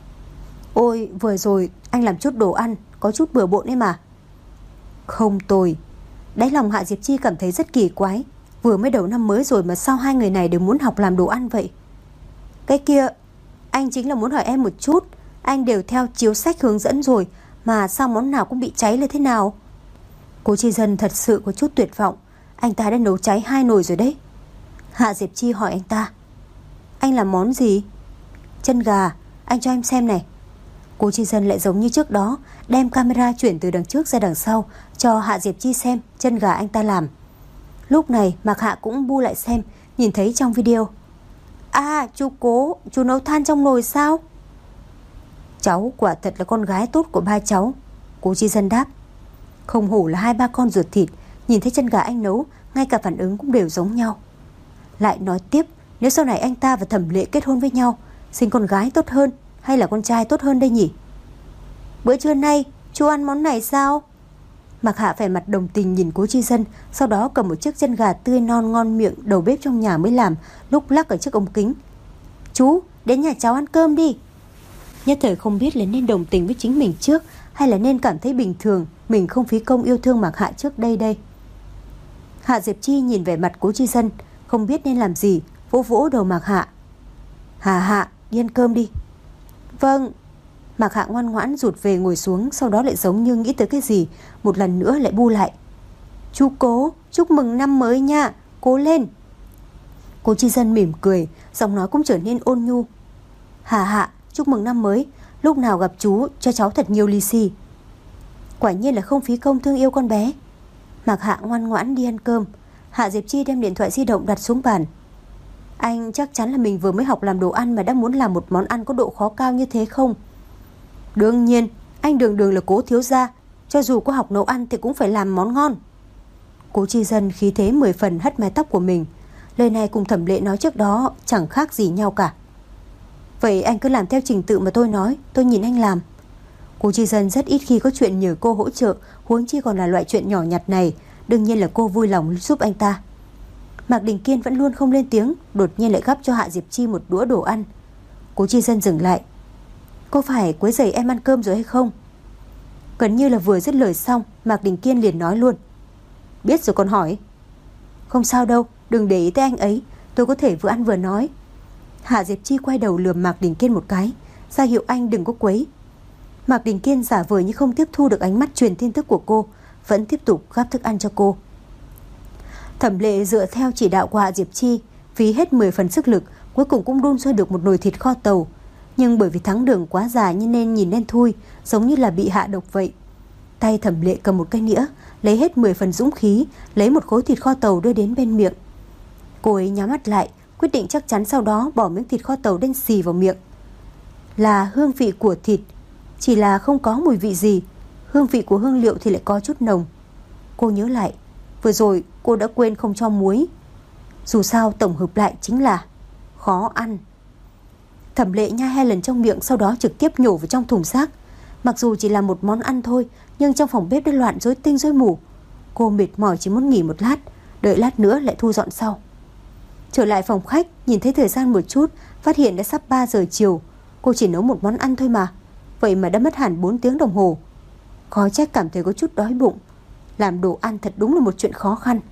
[SPEAKER 1] Ôi, vừa rồi anh làm chút đồ ăn, có chút bừa bộn ấy mà. Không tồi. Đáy lòng Hạ Diệp Chi cảm thấy rất kỳ quái, vừa mới đầu năm mới rồi mà sao hai người này đều muốn học làm đồ ăn vậy? Cái kia, anh chính là muốn hỏi em một chút, anh đều theo chiếu sách hướng dẫn rồi mà sao món nào cũng bị cháy lên thế nào? Cố Chi Dân thật sự có chút tuyệt vọng, anh ta đã nấu cháy 2 nồi rồi đấy. Hạ Diệp Chi hỏi anh ta. Anh làm món gì? Chân gà, anh cho em xem này. Cố Chi Dân lại giống như trước đó, đem camera chuyển từ đằng trước ra đằng sau cho Hạ Diệp Chi xem chân gà anh ta làm. Lúc này Mạc Hạ cũng bu lại xem, nhìn thấy trong video. À, chú Cố, chú nấu than trong nồi sao? Cháu quả thật là con gái tốt của ba cháu, Cố Chi Dân đáp. Không hổ là 2 ba con ruột thịt, nhìn thấy chân gà anh nấu, ngay cả phản ứng cũng đều giống nhau. Lại nói tiếp, nếu sau này anh ta và Thẩm Lệ kết hôn với nhau, sinh con gái tốt hơn hay là con trai tốt hơn đây nhỉ? Bữa trưa nay chú ăn món này sao? Mạc Hạ vẻ mặt đồng tình nhìn Cố Chi Dân, sau đó cầm một chiếc chân gà tươi non ngon miệng đầu bếp trong nhà mới làm, lúc lắc ở trước ống kính. Chú, đến nhà cháu ăn cơm đi. Nhất thời không biết là nên đồng tình với chính mình trước, hay là nên cảm thấy bình thường mình không phí công yêu thương Mạc Hạ trước đây. Hạ Diệp Chi nhìn vẻ mặt Cố Chi Dân, không biết nên làm gì, vỗ vỗ đầu Mạc Hạ. Hạ, đi ăn cơm đi. Vâng. Mạc Hạ ngoan ngoãn rụt về ngồi xuống, sau đó lại giống như nghĩ tới cái gì, một lần nữa lại bu lại. Chú Cố, chúc mừng năm mới nha, cố lên. Cố Chi Dân mỉm cười, giọng nói cũng trở nên ôn nhu. Hạ, chúc mừng năm mới, lúc nào gặp chú cho cháu thật nhiều lì xì. Quả nhiên là không phí công thương yêu con bé. Mạc Hạ ngoan ngoãn đi ăn cơm. Hạ Diệp Chi đem điện thoại di động đặt xuống bàn. Anh chắc chắn là mình vừa mới học làm đồ ăn mà đã muốn làm một món ăn có độ khó cao như thế không? Đương nhiên, anh đường là Cố thiếu gia, cho dù có học nấu ăn thì cũng phải làm món ngon. Cố Chi Dân khí thế 10 phần hất mái tóc của mình. Lời này cùng Thẩm Lệ nói trước đó chẳng khác gì nhau cả. Vậy anh cứ làm theo trình tự mà tôi nói, tôi nhìn anh làm. Cố Chi Dân rất ít khi có chuyện nhờ cô hỗ trợ, huống chi còn là loại chuyện nhỏ nhặt này, đương nhiên là cô vui lòng giúp anh ta. Mạc Đình Kiên vẫn luôn không lên tiếng, đột nhiên lại gắp cho Hạ Diệp Chi một đũa đồ ăn. Cố Chi Dân dừng lại. Có phải quấy rầy em ăn cơm rồi hay không? Gần như là vừa dứt lời xong, Mạc Đình Kiên liền nói luôn. Biết rồi còn hỏi. Không sao đâu, đừng để ý tới anh ấy, tôi có thể vừa ăn vừa nói. Hạ Diệp Chi quay đầu lườm Mạc Đình Kiên một cái, ra hiệu anh đừng có quấy. Mạc Đình Kiên giả vờ như không tiếp thu được ánh mắt truyền tin tức của cô, vẫn tiếp tục gắp thức ăn cho cô. Thẩm Lệ dựa theo chỉ đạo của Hạ Diệp Chi, phí hết 10 phần sức lực, cuối cùng cũng đun sôi được một nồi thịt kho tàu. Nhưng bởi vì thắng đường quá già nên nhìn đen thui, giống như là bị hạ độc vậy. Tay Thẩm Lệ cầm một cái nĩa, lấy hết 10 phần dũng khí, lấy một khối thịt kho tàu đưa đến bên miệng. Cô ấy nhắm mắt lại, quyết định chắc chắn sau đó bỏ miếng thịt kho tàu đen xì vào miệng. Là hương vị của thịt, chỉ là không có mùi vị gì. Hương vị của hương liệu thì lại có chút nồng. Cô nhớ lại, vừa rồi cô đã quên không cho muối. Dù sao tổng hợp lại chính là khó ăn. Thẩm Lệ nhai 2 lần trong miệng, sau đó trực tiếp nhổ vào trong thùng rác. Mặc dù chỉ là một món ăn thôi, nhưng trong phòng bếp đã loạn rối tinh rối mù. Cô mệt mỏi chỉ muốn nghỉ một lát, đợi lát nữa lại thu dọn sau. Trở lại phòng khách, nhìn thấy thời gian một chút, phát hiện đã sắp 3 giờ chiều. Cô chỉ nấu một món ăn thôi mà, vậy mà đã mất hẳn 4 tiếng đồng hồ. Khó trách cảm thấy có chút đói bụng. Làm đồ ăn thật đúng là một chuyện khó khăn.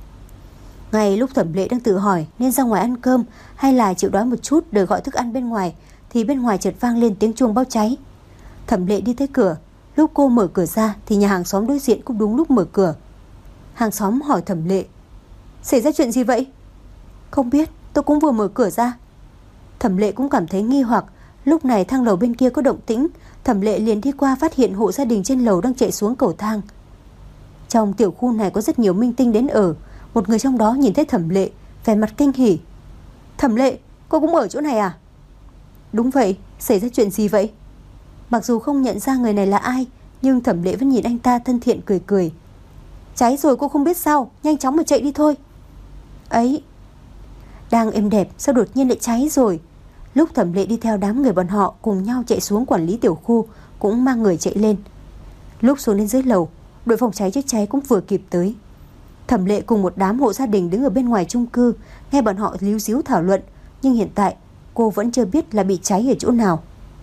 [SPEAKER 1] Ngay lúc Thẩm Lệ đang tự hỏi nên ra ngoài ăn cơm hay là chịu đói một chút đợi gọi thức ăn bên ngoài, thì bên ngoài chợt vang lên tiếng chuông báo cháy. Thẩm Lệ đi tới cửa. Lúc cô mở cửa ra thì nhà hàng xóm đối diện cũng đúng lúc mở cửa. Hàng xóm hỏi Thẩm Lệ: "Xảy ra chuyện gì vậy?" "Không biết, tôi cũng vừa mở cửa ra." Thẩm Lệ cũng cảm thấy nghi hoặc. Lúc này thang lầu bên kia có động tĩnh, Thẩm Lệ liền đi qua, phát hiện hộ gia đình trên lầu đang chạy xuống cầu thang. Trong tiểu khu này có rất nhiều minh tinh đến ở. Một người trong đó nhìn thấy Thẩm Lệ, vẻ mặt kinh hỉ. "Thẩm Lệ, cô cũng ở chỗ này à?" "Đúng vậy, xảy ra chuyện gì vậy?" Mặc dù không nhận ra người này là ai, nhưng Thẩm Lệ vẫn nhìn anh ta thân thiện cười cười. "Cháy rồi cô không biết sao, nhanh chóng mà chạy đi thôi." "Ấy, đang êm đẹp sao đột nhiên lại cháy rồi?" Lúc Thẩm Lệ đi theo đám người bọn họ cùng nhau chạy xuống, quản lý tiểu khu cũng mang người chạy lên. Lúc xuống đến dưới lầu, đội phòng cháy chữa cháy cũng vừa kịp tới. Thẩm Lệ cùng một đám hộ gia đình đứng ở bên ngoài chung cư, nghe bọn họ líu díu thảo luận, nhưng hiện tại cô vẫn chưa biết là bị cháy ở chỗ nào.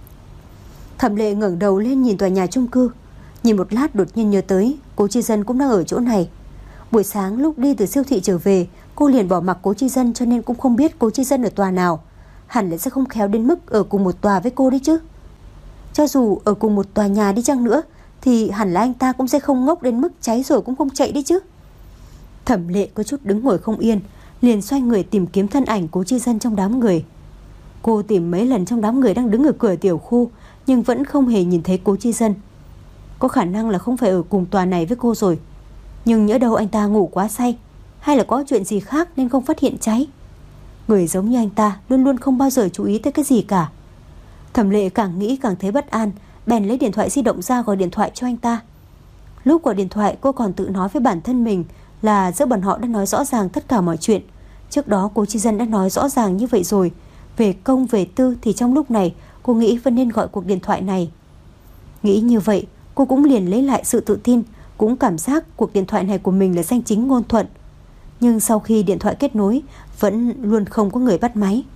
[SPEAKER 1] Thẩm Lệ ngẩng đầu lên nhìn tòa nhà chung cư, nhìn một lát đột nhiên nhớ tới Cố Chi Dân cũng đang ở chỗ này. Buổi sáng lúc đi từ siêu thị trở về, cô liền bỏ mặc Cố Chi Dân, cho nên cũng không biết Cố Chi Dân ở tòa nào. Hẳn là sẽ không khéo đến mức ở cùng một tòa với cô đấy chứ. Cho dù ở cùng một tòa nhà đi chăng nữa thì hẳn là anh ta cũng sẽ không ngốc đến mức cháy rồi cũng không chạy đi chứ. Thẩm Lệ có chút đứng ngồi không yên, liền xoay người tìm kiếm thân ảnh Cố Chi Dân trong đám người. Cô tìm mấy lần trong đám người đang đứng ở cửa tiểu khu, nhưng vẫn không hề nhìn thấy Cố Chi Dân. Có khả năng là không phải ở cùng tòa này với cô rồi. Nhưng nhỡ đâu anh ta ngủ quá say, hay là có chuyện gì khác nên không phát hiện cháy. Người giống như anh ta luôn luôn không bao giờ chú ý tới cái gì cả. Thẩm Lệ càng nghĩ càng thấy bất an, bèn lấy điện thoại di động ra gọi điện thoại cho anh ta. Lúc gọi điện thoại cô còn tự nói với bản thân mình là giữa bọn họ đã nói rõ ràng tất cả mọi chuyện. Trước đó Cố Chi Dân đã nói rõ ràng như vậy rồi. Về công về tư thì trong lúc này cô nghĩ vẫn nên gọi cuộc điện thoại này. Nghĩ như vậy, cô cũng liền lấy lại sự tự tin, cũng cảm giác cuộc điện thoại này của mình là danh chính ngôn thuận. Nhưng sau khi điện thoại kết nối, vẫn luôn không có người bắt máy.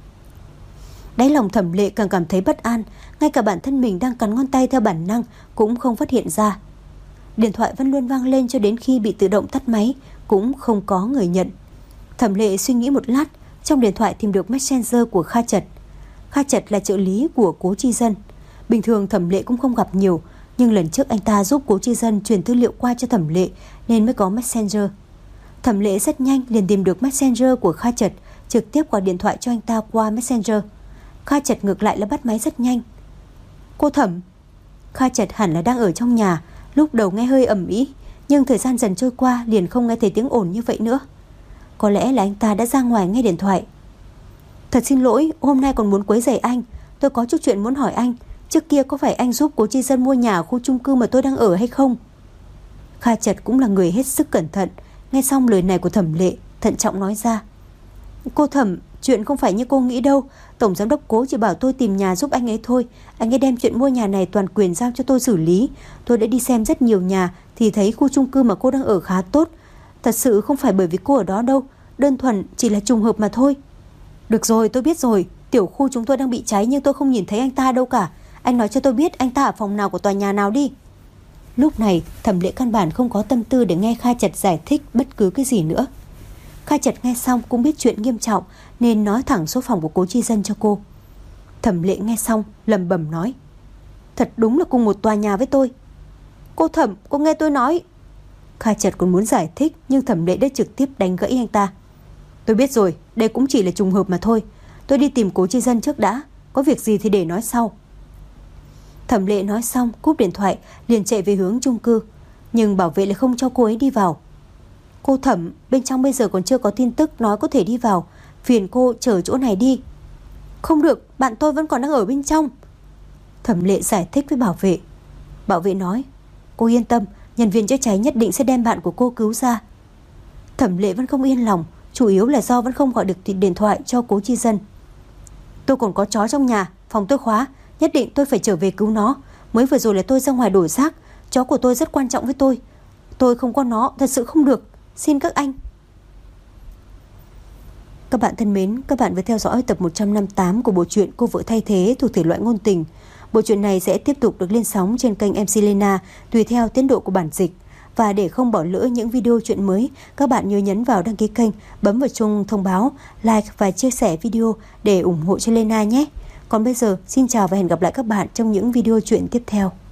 [SPEAKER 1] Đáy lòng Thẩm Lệ càng cảm thấy bất an, ngay cả bản thân mình đang cắn ngón tay theo bản năng cũng không phát hiện ra. Điện thoại vẫn luôn vang lên cho đến khi bị tự động tắt máy, cũng không có người nhận. Thẩm Lệ suy nghĩ một lát, trong điện thoại tìm được Messenger của Kha Chật. Kha Chật là trợ lý của Cố Chi Dân. Bình thường Thẩm Lệ cũng không gặp nhiều, nhưng lần trước anh ta giúp Cố Chi Dân truyền tư liệu qua cho Thẩm Lệ nên mới có Messenger. Thẩm Lệ rất nhanh liền tìm được Messenger của Kha Chật, trực tiếp gọi điện thoại cho anh ta qua Messenger. Kha Chật ngược lại là bắt máy rất nhanh. "Cô Thẩm." Kha Chật hẳn là đang ở trong nhà, lúc đầu nghe hơi ầm ĩ, nhưng thời gian dần trôi qua liền không nghe thấy tiếng ồn như vậy nữa. Có lẽ là anh ta đã ra ngoài nghe điện thoại. "Thật xin lỗi, hôm nay còn muốn quấy rầy anh. Tôi có chút chuyện muốn hỏi anh. Trước kia có phải anh giúp Cố Chi Dân mua nhà ở khu chung cư mà tôi đang ở hay không?" Kha Chật cũng là người hết sức cẩn thận. Nghe xong lời này của Thẩm Lệ, thận trọng nói ra: "Cô Thẩm, chuyện không phải như cô nghĩ đâu. Tổng giám đốc Cố chỉ bảo tôi tìm nhà giúp anh ấy thôi. Anh ấy đem chuyện mua nhà này toàn quyền giao cho tôi xử lý. Tôi đã đi xem rất nhiều nhà thì thấy khu chung cư mà cô đang ở khá tốt. Thật sự không phải bởi vì cô ở đó đâu, đơn thuần chỉ là trùng hợp mà thôi." "Được rồi, tôi biết rồi. Tiểu khu chúng tôi đang bị cháy nhưng tôi không nhìn thấy anh ta đâu cả. Anh nói cho tôi biết anh ta ở phòng nào của tòa nhà nào đi." Lúc này Thẩm Lệ căn bản không có tâm tư để nghe Kha Chật giải thích bất cứ cái gì nữa. Kha Chật nghe xong cũng biết chuyện nghiêm trọng nên nói thẳng số phòng của Cố Chi Dân cho cô. Thẩm Lệ nghe xong lẩm bẩm nói: "Thật đúng là cùng một tòa nhà với tôi." "Cô Thẩm, cô nghe tôi nói." Kha Chật còn muốn giải thích nhưng Thẩm Lệ đã trực tiếp đánh gãy anh ta. "Tôi biết rồi, đây cũng chỉ là trùng hợp mà thôi. Tôi đi tìm Cố Chi Dân trước đã, có việc gì thì để nói sau." Thẩm Lệ nói xong cúp điện thoại liền chạy về hướng chung cư, nhưng bảo vệ lại không cho cô ấy đi vào. "Cô Thẩm, bên trong bây giờ còn chưa có tin tức nói có thể đi vào. phiền cô chở chỗ này đi. Không được, bạn tôi vẫn còn đang ở bên trong. Thẩm Lệ giải thích với bảo vệ. Bảo vệ nói, cô yên tâm, nhân viên chữa cháy nhất định sẽ đem bạn của cô cứu ra. Thẩm Lệ vẫn không yên lòng, chủ yếu là do vẫn không gọi được điện thoại cho Cố Chi Dân. Tôi còn có chó trong nhà, phòng tôi khóa, nhất định tôi phải trở về cứu nó. Mới vừa rồi là tôi ra ngoài đổi rác, chó của tôi rất quan trọng với tôi. Tôi không có nó, thật sự không được. Xin các anh. Các bạn thân mến, các bạn vừa theo dõi tập 158 của bộ truyện Cô vợ thay thế thuộc thể loại ngôn tình. Bộ truyện này sẽ tiếp tục được lên sóng trên kênh MC Lena tùy theo tiến độ của bản dịch. Và để không bỏ lỡ những video truyện mới, các bạn nhớ nhấn vào đăng ký kênh, bấm vào chuông thông báo, like và chia sẻ video để ủng hộ cho Lena nhé. Còn bây giờ, xin chào và hẹn gặp lại các bạn trong những video truyện tiếp theo.